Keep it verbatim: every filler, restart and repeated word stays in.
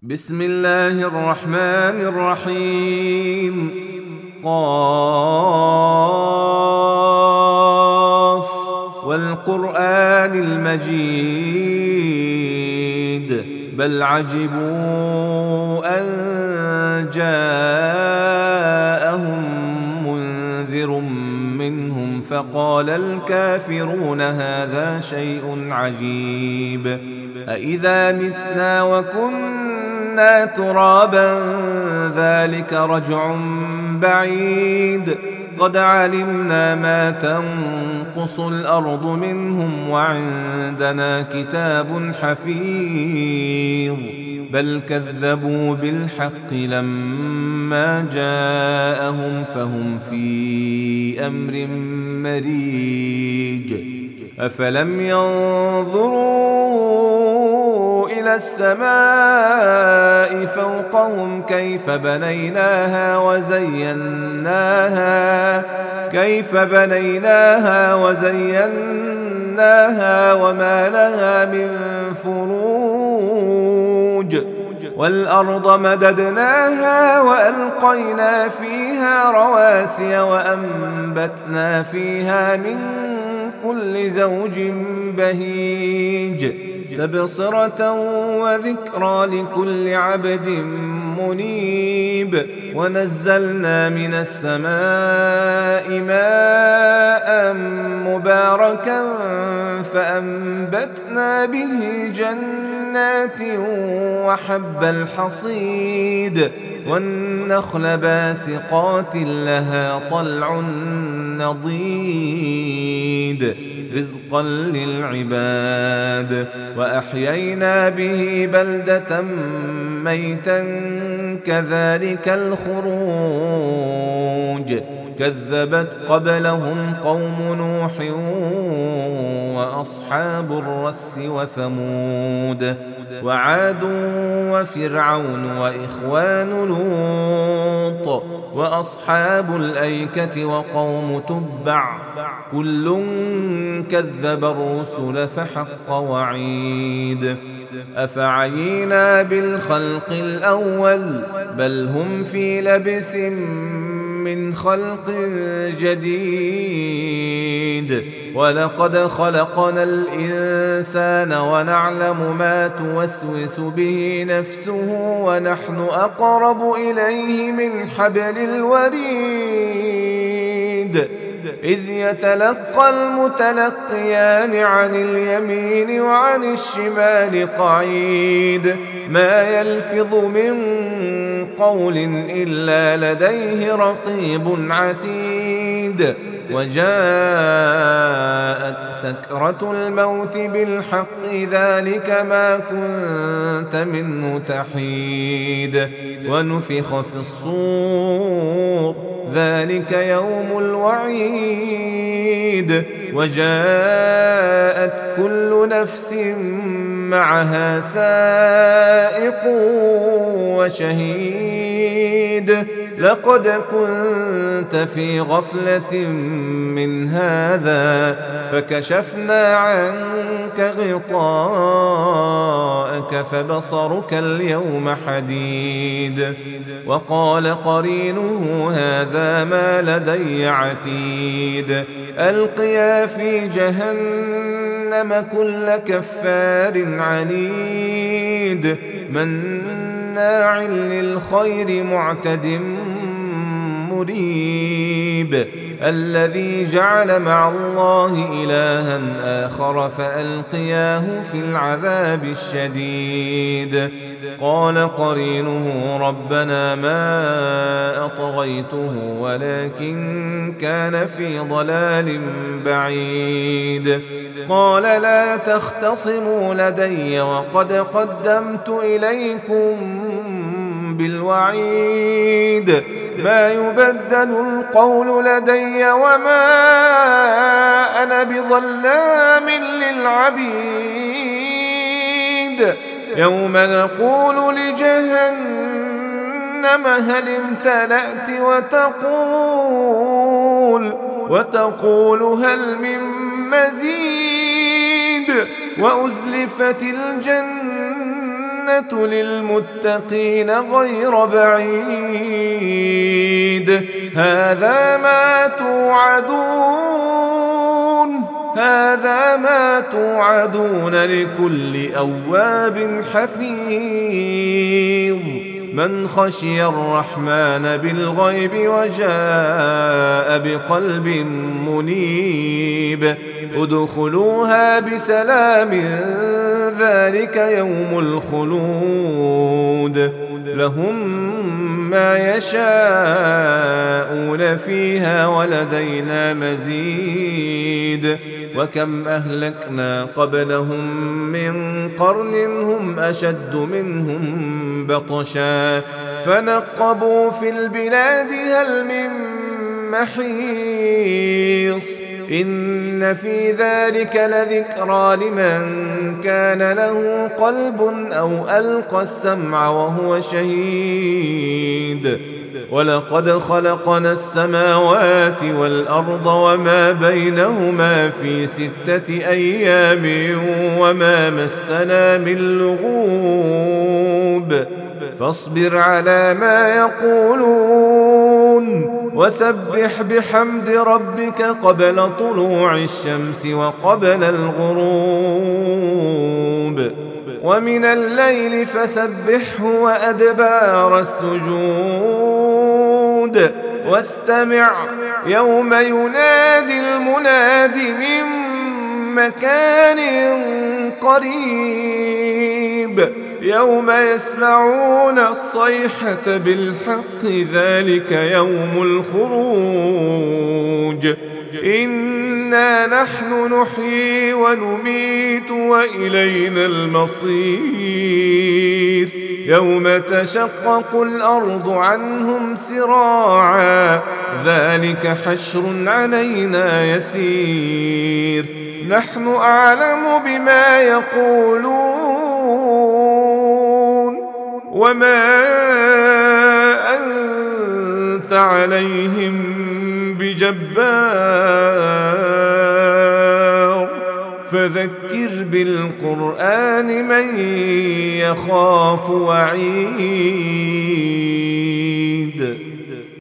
بسم الله الرحمن الرحيم. قاف والقرآن المجيد بل عجبوا أن جاءهم منذر منهم فقال الكافرون هذا شيء عجيب أإذا متنا وكنا ترابا ذلك رجع بعيد قد علمنا ما تنقص الأرض منهم وعندنا كتاب حفيظ بل كذبوا بالحق لما جاءهم فهم في أمر مريج أفلم ينظروا إلى السماء فوقهم كيف بنيناها وزيناها كيف بنيناها وزيناها وما لها من فروج والأرض مددناها وألقينا فيها رواسي وأنبتنا فيها من كل زوج بهيج تبصرة وذكرى لكل عبد منيب ونزلنا من السماء ماء مباركا فأنبتنا به جنات وحب الحصيد والنخل باسقات لها طلع نضيد رزقا للعباد وأحيينا به بلدة ميتا كذلك الخروج كذبت قبلهم قوم نوح وأصحاب الرس وثمود وعاد وفرعون وإخوان لوط وأصحاب الأيكة وقوم تبع كل كذب الرسل فحق وعيد أفعينا بالخلق الأول بل هم في لبس من خلق جديد ولقد خلقنا الإنسان ونعلم ما توسوس به نفسه ونحن أقرب إليه من حبل الوريد إذ يتلقى المتلقيان عن اليمين وعن الشمال قعيد ما يلفظ من قول إلا لديه رقيب عتيد وجاءت سكرة الموت بالحق ذلك ما كنت منه تحيد ونفخ في الصور ذلك يوم الوعيد وجاءت كل نفس معها سائق وشهيد لقد كنت في غفلة من هذا فكشفنا عنك غطاءك فبصرك اليوم حديد وقال قرينه هذا ما لدي عتيد ألقيا في جهنم كل كفار عنيد مناع للخير معتد مريب الذي جعل مع الله إلها آخر فألقياه في العذاب الشديد قال قرينه ربنا ما أطغيته ولكن كان في ضلال بعيد قال لا تختصموا لدي وقد قدمت إليكم بالوعيد ما يبدل القول لدي وما أنا بظلام للعبيد يوم نقول لجهنم هل امتلأت وتقول وتقول هل من مزيد وأزلفت الجنة للمتقين غير بعيد هذا ما توعدون هذا ما توعدون لكل أواب حفيظ من خشي الرحمن بالغيب وجاء بقلب منيب ادخلوها بسلام ذلك يوم الخلود لهم ما يشاءون فيها ولدينا مزيد وكم أهلكنا قبلهم من قرن هم أشد منهم بطشا فنقبوا في البلاد هل من محيص إن في ذلك لذكرى لمن كان له قلب أو ألقى السمع وهو شهيد ولقد خلقنا السماوات والأرض وما بينهما في ستة أيام وما مسنا من لغوب فاصبر على ما يقولون وسبح بحمد ربك قبل طلوع الشمس وقبل الغروب ومن الليل فسبحه وأدبار السجود واستمع يوم ينادي المناد من مكان قريب يوم يسمعون الصيحة بالحق ذلك يوم الخروج إنا نحن نحيي ونميت وإلينا المصير يوم تشقق الأرض عنهم سراعا ذلك حشر علينا يسير نحن أعلم بما يقولون وما أنت عليهم بجبار فذكر بالقرآن من يخاف وعيد